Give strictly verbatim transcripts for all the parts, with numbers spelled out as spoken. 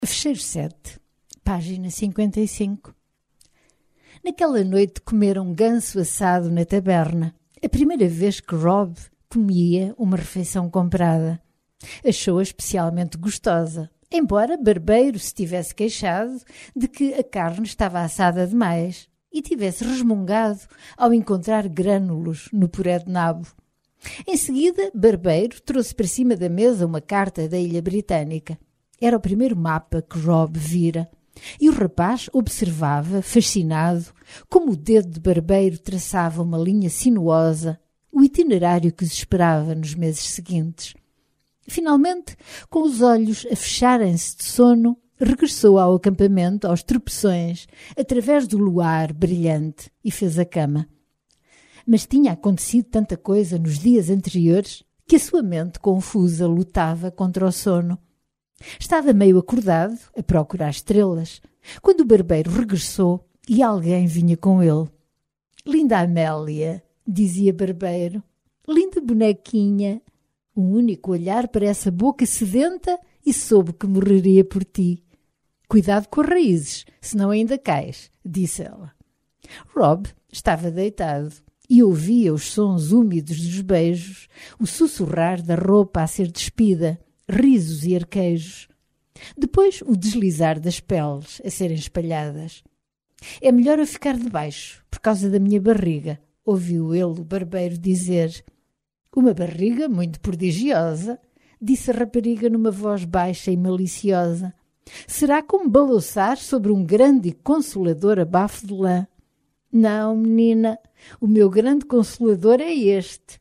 Fecheiro sete, página cinquenta e cinco. Naquela noite comeram ganso assado na taberna, a primeira vez que Rob comia uma refeição comprada. Achou-a especialmente gostosa, embora Barbeiro se tivesse queixado de que a carne estava assada demais e tivesse resmungado ao encontrar grânulos no puré de nabo. Em seguida, Barbeiro trouxe para cima da mesa uma carta da Ilha Britânica. Era o primeiro mapa que Rob vira, e o rapaz observava, fascinado, como o dedo de Barbeiro traçava uma linha sinuosa, o itinerário que os esperava nos meses seguintes. Finalmente, com os olhos a fecharem-se de sono, regressou ao acampamento aos tropeções, através do luar brilhante, e fez a cama. Mas tinha acontecido tanta coisa nos dias anteriores que a sua mente confusa lutava contra o sono. Estava meio acordado, a procurar estrelas, quando o barbeiro regressou e alguém vinha com ele. «Linda Amélia», dizia Barbeiro, «linda bonequinha». Um único olhar para essa boca sedenta e soube que morreria por ti. «Cuidado com as raízes, senão ainda cais», disse ela. Rob estava deitado e ouvia os sons úmidos dos beijos, o sussurrar da roupa a ser despida, risos e arquejos. Depois o deslizar das peles a serem espalhadas. «É melhor eu ficar debaixo, por causa da minha barriga», ouviu ele o barbeiro dizer. «Uma barriga muito prodigiosa», disse a rapariga numa voz baixa e maliciosa. «Será como balouçar sobre um grande e consolador abafo de lã». «Não, menina, o meu grande consolador é este».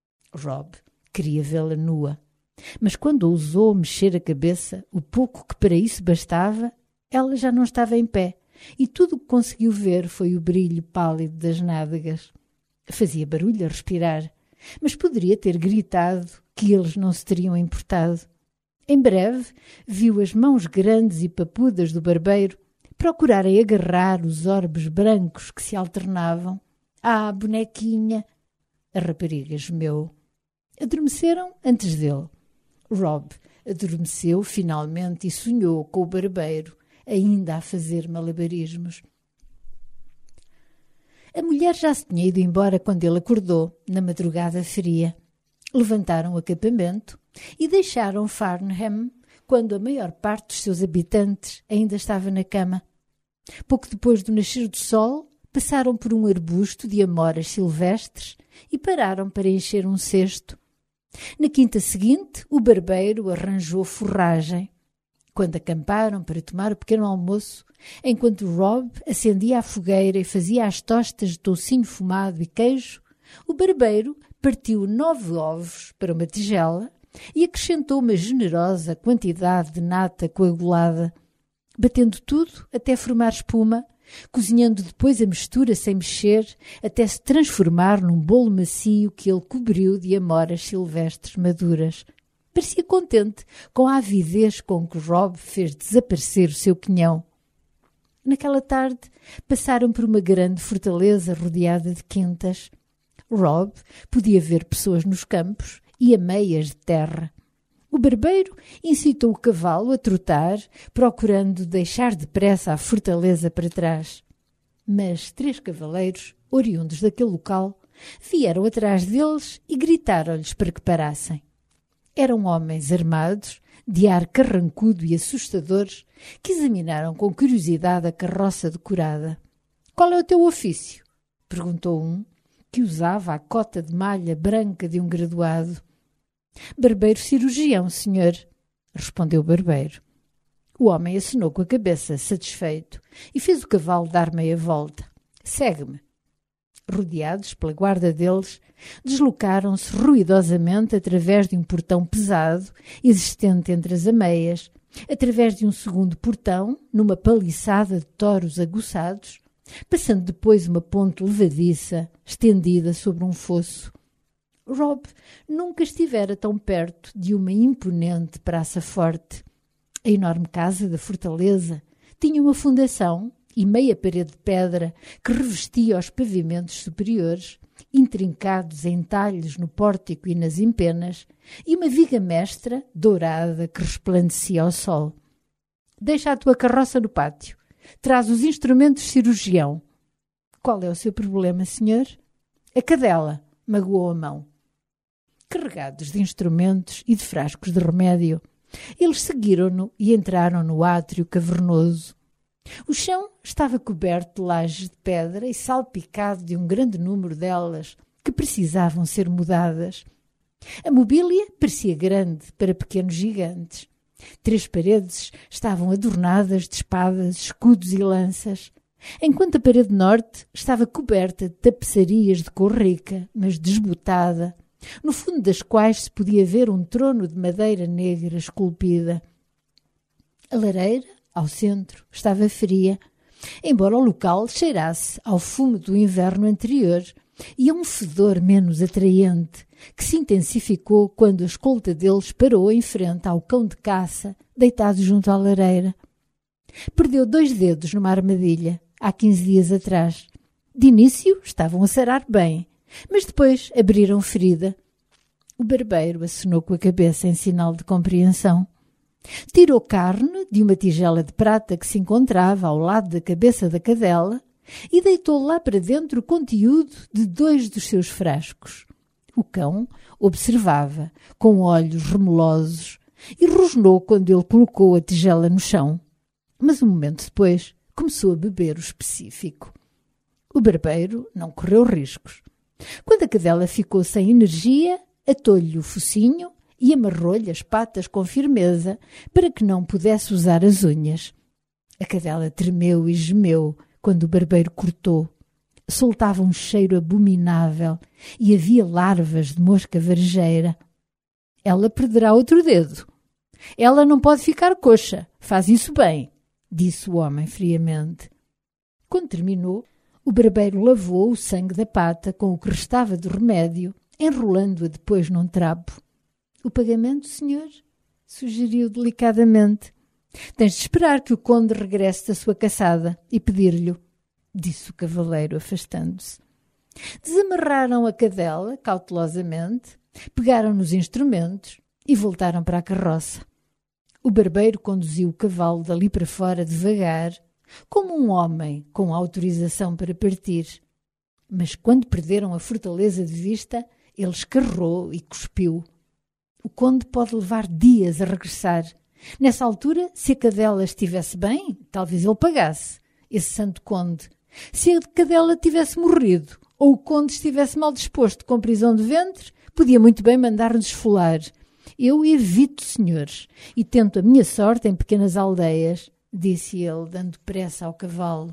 Rob queria vê-la nua. Mas quando ousou mexer a cabeça, o pouco que para isso bastava, ela já não estava em pé, e tudo o que conseguiu ver foi o brilho pálido das nádegas. Fazia barulho a respirar, mas poderia ter gritado que eles não se teriam importado. Em breve, viu as mãos grandes e papudas do barbeiro procurarem agarrar os orbes brancos que se alternavam. «Ah, bonequinha!» A rapariga gemeu. Adormeceram antes dele. Rob adormeceu finalmente e sonhou com o barbeiro, ainda a fazer malabarismos. A mulher já se tinha ido embora quando ele acordou, na madrugada fria. Levantaram o acampamento e deixaram Farnham quando a maior parte dos seus habitantes ainda estava na cama. Pouco depois do nascer do sol, passaram por um arbusto de amoras silvestres e pararam para encher um cesto. Na quinta seguinte, o barbeiro arranjou forragem. Quando acamparam para tomar o pequeno almoço, enquanto Rob acendia a fogueira e fazia as tostas de toucinho fumado e queijo, o barbeiro partiu nove ovos para uma tigela e acrescentou uma generosa quantidade de nata coagulada, batendo tudo até formar espuma, cozinhando depois a mistura sem mexer, até se transformar num bolo macio que ele cobriu de amoras silvestres maduras. Parecia contente com a avidez com que Rob fez desaparecer o seu quinhão. Naquela tarde, passaram por uma grande fortaleza rodeada de quintas. Rob podia ver pessoas nos campos e a meias de terra. O barbeiro incitou o cavalo a trotar, procurando deixar depressa a fortaleza para trás. Mas três cavaleiros, oriundos daquele local, vieram atrás deles e gritaram-lhes para que parassem. Eram homens armados, de ar carrancudo e assustadores, que examinaram com curiosidade a carroça decorada. «Qual é o teu ofício?» perguntou um, que usava a cota de malha branca de um graduado. «Barbeiro cirurgião, senhor», respondeu o barbeiro. O homem acenou com a cabeça, satisfeito, e fez o cavalo dar meia volta. «Segue-me». Rodeados pela guarda deles, deslocaram-se ruidosamente através de um portão pesado, existente entre as ameias, através de um segundo portão, numa paliçada de touros aguçados, passando depois uma ponte levadiça, estendida sobre um fosso. Rob nunca estivera tão perto de uma imponente praça forte. A enorme casa da fortaleza tinha uma fundação e meia parede de pedra que revestia os pavimentos superiores, intrincados em talhos no pórtico e nas empenas, e uma viga mestra dourada que resplandecia ao sol. Deixa a tua carroça no pátio. Traz os instrumentos de cirurgião. Qual é o seu problema, senhor? A cadela magoou a mão. Carregados de instrumentos e de frascos de remédio, eles seguiram-no e entraram no átrio cavernoso. O chão estava coberto de lajes de pedra e salpicado de um grande número delas que precisavam ser mudadas. A mobília parecia grande para pequenos gigantes. Três paredes estavam adornadas de espadas, escudos e lanças, enquanto a parede norte estava coberta de tapeçarias de cor rica, mas desbotada, no fundo das quais se podia ver um trono de madeira negra esculpida. A lareira, ao centro, estava fria, embora o local cheirasse ao fumo do inverno anterior e a um fedor menos atraente, que se intensificou quando a escolta deles parou em frente ao cão de caça, deitado junto à lareira. Perdeu dois dedos numa armadilha, há quinze dias atrás. De início estavam a sarar bem, mas depois abriram ferida. O barbeiro acenou com a cabeça em sinal de compreensão. Tirou carne de uma tigela de prata que se encontrava ao lado da cabeça da cadela e deitou lá para dentro o conteúdo de dois dos seus frascos. O cão observava, com olhos remelosos, e rosnou quando ele colocou a tigela no chão. Mas um momento depois começou a beber o específico. O barbeiro não correu riscos. Quando a cadela ficou sem energia, atou-lhe o focinho e amarrou-lhe as patas com firmeza para que não pudesse usar as unhas. A cadela tremeu e gemeu quando o barbeiro cortou. Soltava um cheiro abominável e havia larvas de mosca varejeira. Ela perderá outro dedo. Ela não pode ficar coxa. Faz isso bem, disse o homem friamente. Quando terminou, o barbeiro lavou o sangue da pata com o que restava do remédio, enrolando-a depois num trapo. O pagamento, senhor? Sugeriu delicadamente. Tens de esperar que o conde regresse da sua caçada e pedir-lhe, disse o cavaleiro afastando-se. Desamarraram a cadela cautelosamente, pegaram nos instrumentos e voltaram para a carroça. O barbeiro conduziu o cavalo dali para fora devagar, como um homem com autorização para partir. Mas quando perderam a fortaleza de vista, ele escarrou e cuspiu. O conde pode levar dias a regressar. Nessa altura, se a cadela estivesse bem, talvez ele pagasse, esse santo conde. Se a cadela tivesse morrido ou o conde estivesse mal disposto com prisão de ventre, podia muito bem mandar-nos esfolar. Eu evito, senhores, e tento a minha sorte em pequenas aldeias, disse ele, dando pressa ao cavalo.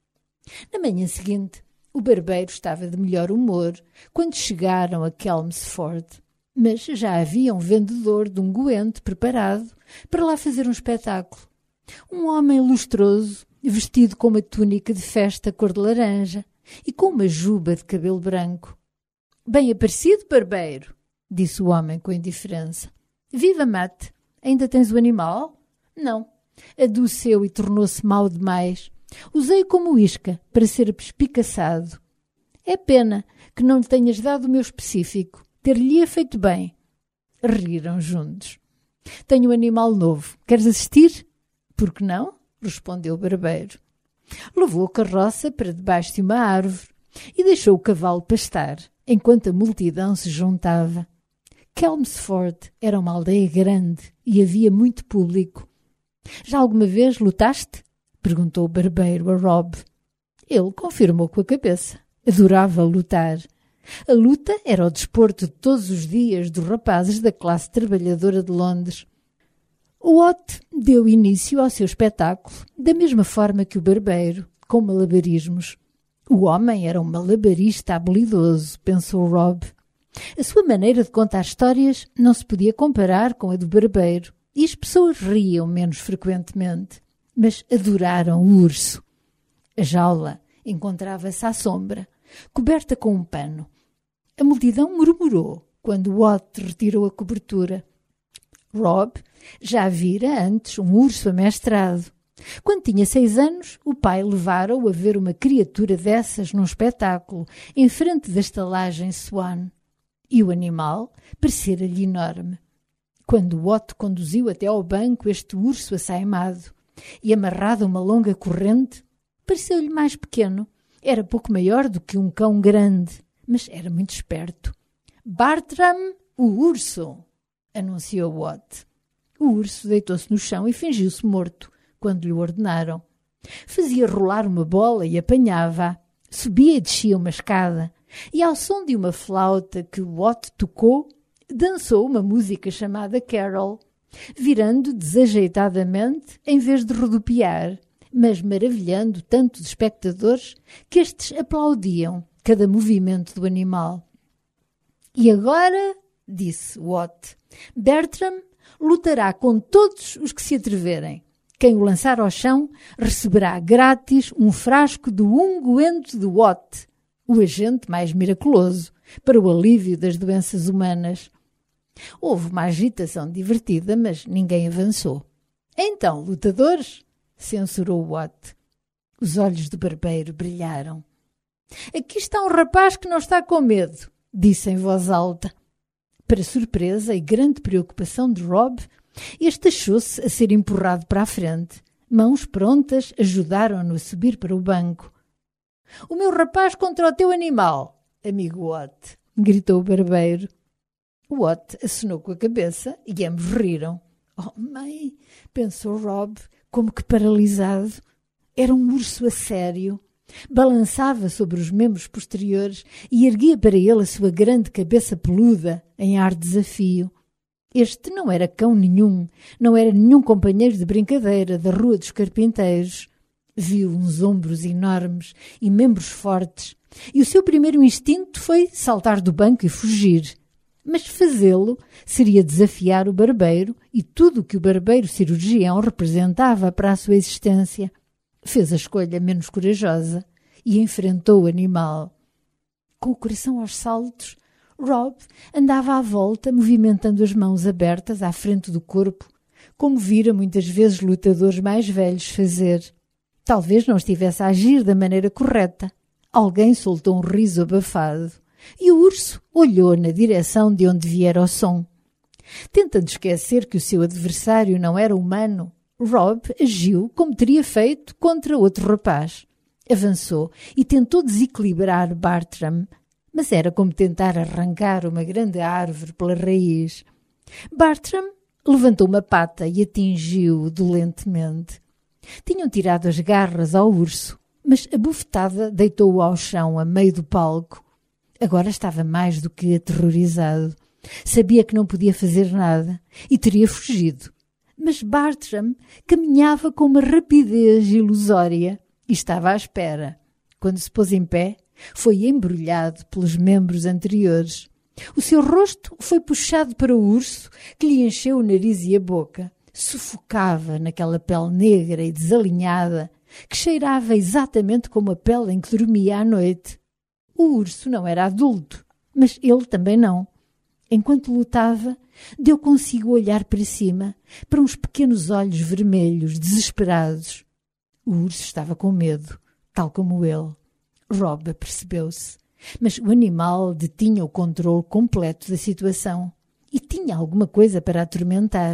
Na manhã seguinte, o barbeiro estava de melhor humor quando chegaram a Chelmsford, mas já havia um vendedor de unguento preparado para lá fazer um espetáculo. Um homem lustroso, vestido com uma túnica de festa cor de laranja e com uma juba de cabelo branco. Bem aparecido, barbeiro, disse o homem com indiferença. Viva, mate! Ainda tens o animal? Não. Adoeceu e tornou-se mau demais. Usei-o como isca para ser pespicaçado. É pena que não lhe tenhas dado o meu específico. Ter-lhe-ia feito bem. Riram juntos. Tenho um animal novo. Queres assistir? Por que não? Respondeu o barbeiro. Levou a carroça para debaixo de uma árvore e deixou o cavalo pastar, enquanto a multidão se juntava. Chelmsford era uma aldeia grande e havia muito público. Já alguma vez lutaste? Perguntou o barbeiro a Rob. Ele confirmou com a cabeça. Adorava lutar. A luta era o desporto de todos os dias dos rapazes da classe trabalhadora de Londres. O Watt deu início ao seu espetáculo, da mesma forma que o barbeiro, com malabarismos. O homem era um malabarista habilidoso, pensou Rob. A sua maneira de contar histórias não se podia comparar com a do barbeiro, e as pessoas riam menos frequentemente, mas adoraram o urso. A jaula encontrava-se à sombra, coberta com um pano. A multidão murmurou quando Watt retirou a cobertura. Rob já vira antes um urso amestrado. Quando tinha seis anos, o pai levara-o a ver uma criatura dessas num espetáculo, em frente da estalagem Swan. E o animal parecera-lhe enorme. Quando Watt conduziu até ao banco este urso assaimado, e amarrado a uma longa corrente, pareceu-lhe mais pequeno. Era pouco maior do que um cão grande, mas era muito esperto. Bartram, o urso, anunciou Wat. O urso deitou-se no chão e fingiu-se morto, quando lhe ordenaram. Fazia rolar uma bola e apanhava-a. Subia e descia uma escada, e ao som de uma flauta que Wat tocou, dançou uma música chamada Carol, virando desajeitadamente em vez de rodopiar, mas maravilhando tantos espectadores que estes aplaudiam cada movimento do animal. E agora, disse Wat, Bertram lutará com todos os que se atreverem. Quem o lançar ao chão receberá grátis um frasco do unguento de Wat, o agente mais miraculoso para o alívio das doenças humanas. Houve uma agitação divertida, mas ninguém avançou. Então, lutadores, censurou Wat. Os olhos do barbeiro brilharam. Aqui está um rapaz que não está com medo, disse em voz alta. Para surpresa e grande preocupação de Rob, este achou-se a ser empurrado para a frente. Mãos prontas ajudaram-no a subir para o banco. O meu rapaz contra o teu animal, amigo Wat, gritou o barbeiro. Wat acenou com a cabeça e ambos riram. Oh, mãe, pensou Rob, como que paralisado. Era um urso a sério. Balançava sobre os membros posteriores e erguia para ele a sua grande cabeça peluda, em ar de desafio. Este não era cão nenhum, não era nenhum companheiro de brincadeira da Rua dos Carpinteiros. Viu uns ombros enormes e membros fortes, e o seu primeiro instinto foi saltar do banco e fugir. Mas fazê-lo seria desafiar o barbeiro e tudo o que o barbeiro cirurgião representava para a sua existência. Fez a escolha menos corajosa e enfrentou o animal. Com o coração aos saltos, Rob andava à volta, movimentando as mãos abertas à frente do corpo, como vira muitas vezes lutadores mais velhos fazer. Talvez não estivesse a agir da maneira correta. Alguém soltou um riso abafado e o urso olhou na direção de onde viera o som. Tentando esquecer que o seu adversário não era humano, Rob agiu como teria feito contra outro rapaz. Avançou e tentou desequilibrar Bartram, mas era como tentar arrancar uma grande árvore pela raiz. Bartram levantou uma pata e atingiu-o dolentemente. Tinham tirado as garras ao urso, mas a bufetada deitou-o ao chão a meio do palco. Agora estava mais do que aterrorizado. Sabia que não podia fazer nada e teria fugido. Mas Bartram caminhava com uma rapidez ilusória e estava à espera. Quando se pôs em pé, foi embrulhado pelos membros anteriores. O seu rosto foi puxado para o urso, que lhe encheu o nariz e a boca. Sufocava naquela pele negra e desalinhada, que cheirava exatamente como a pele em que dormia à noite. O urso não era adulto, mas ele também não. Enquanto lutava, deu consigo olhar para cima, para uns pequenos olhos vermelhos, desesperados. O urso estava com medo, tal como ele. Rob apercebeu-se, mas o animal detinha o controle completo da situação e tinha alguma coisa para atormentar.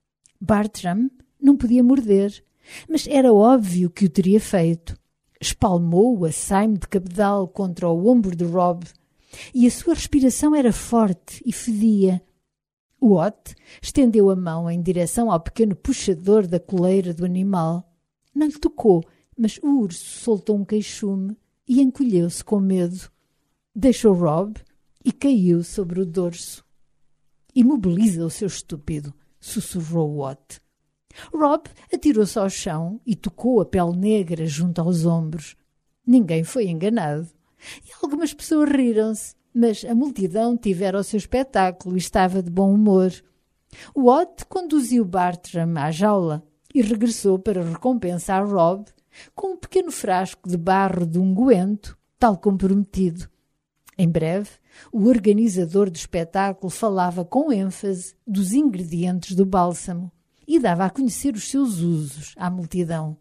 Bartram não podia morder, mas era óbvio que o teria feito. Espalmou o açaime de cabedal contra o ombro de Rob e a sua respiração era forte e fedia. Wat estendeu a mão em direção ao pequeno puxador da coleira do animal. Não lhe tocou, mas o urso soltou um queixume e encolheu-se com medo. Deixou Rob e caiu sobre o dorso. Imobiliza o seu estúpido, sussurrou Wat. Rob atirou-se ao chão e tocou a pele negra junto aos ombros. Ninguém foi enganado. E algumas pessoas riram-se, mas a multidão tivera o seu espetáculo e estava de bom humor. Wat conduziu Bartram à jaula e regressou para recompensar Rob com um pequeno frasco de barro de unguento, tal como prometido. Em breve, o organizador do espetáculo falava com ênfase dos ingredientes do bálsamo e dava a conhecer os seus usos à multidão.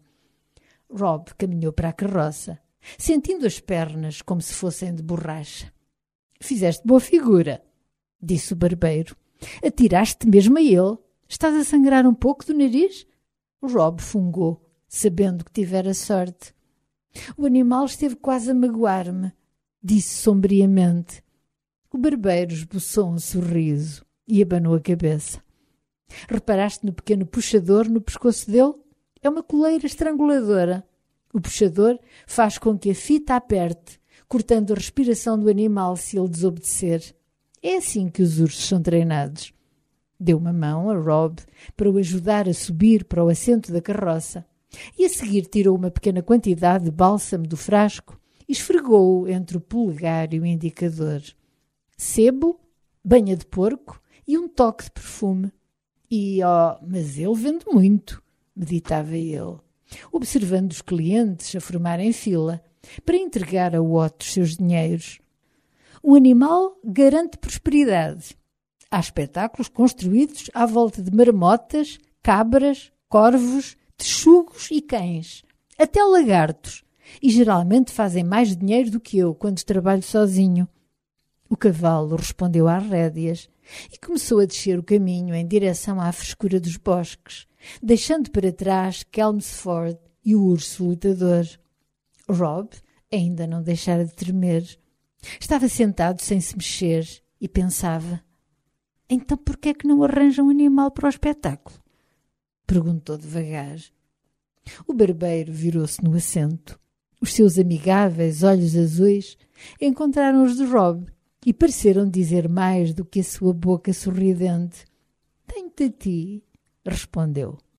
Rob caminhou para a carroça, sentindo as pernas como se fossem de borracha. — Fizeste boa figura, disse o barbeiro. — Atiraste-te mesmo a ele. Estás a sangrar um pouco do nariz? Rob fungou, sabendo que tivera sorte. O animal esteve quase a magoar-me, disse sombriamente. O barbeiro esboçou um sorriso e abanou a cabeça. Reparaste no pequeno puxador no pescoço dele? É uma coleira estranguladora. O puxador faz com que a fita aperte, cortando a respiração do animal se ele desobedecer. É assim que os ursos são treinados. Deu uma mão a Rob para o ajudar a subir para o assento da carroça e a seguir tirou uma pequena quantidade de bálsamo do frasco e esfregou-o entre o polegar e o indicador. Sebo, banha de porco e um toque de perfume. E, oh, mas ele vende muito, meditava ele, observando os clientes a formarem fila para entregar a Otto os seus dinheiros. Um animal garante prosperidade. Há espetáculos construídos à volta de marmotas, cabras, corvos, texugos e cães, até lagartos, e geralmente fazem mais dinheiro do que eu quando trabalho sozinho. O cavalo respondeu às rédeas e começou a descer o caminho em direção à frescura dos bosques, deixando para trás Chelmsford e o urso lutador. Rob ainda não deixara de tremer. Estava sentado sem se mexer e pensava: então por que é que não arranja um animal para o espetáculo? Perguntou devagar. O barbeiro virou-se no assento. Os seus amigáveis olhos azuis encontraram os de Rob e pareceram dizer mais do que a sua boca sorridente. Tenho-te a ti, respondeu.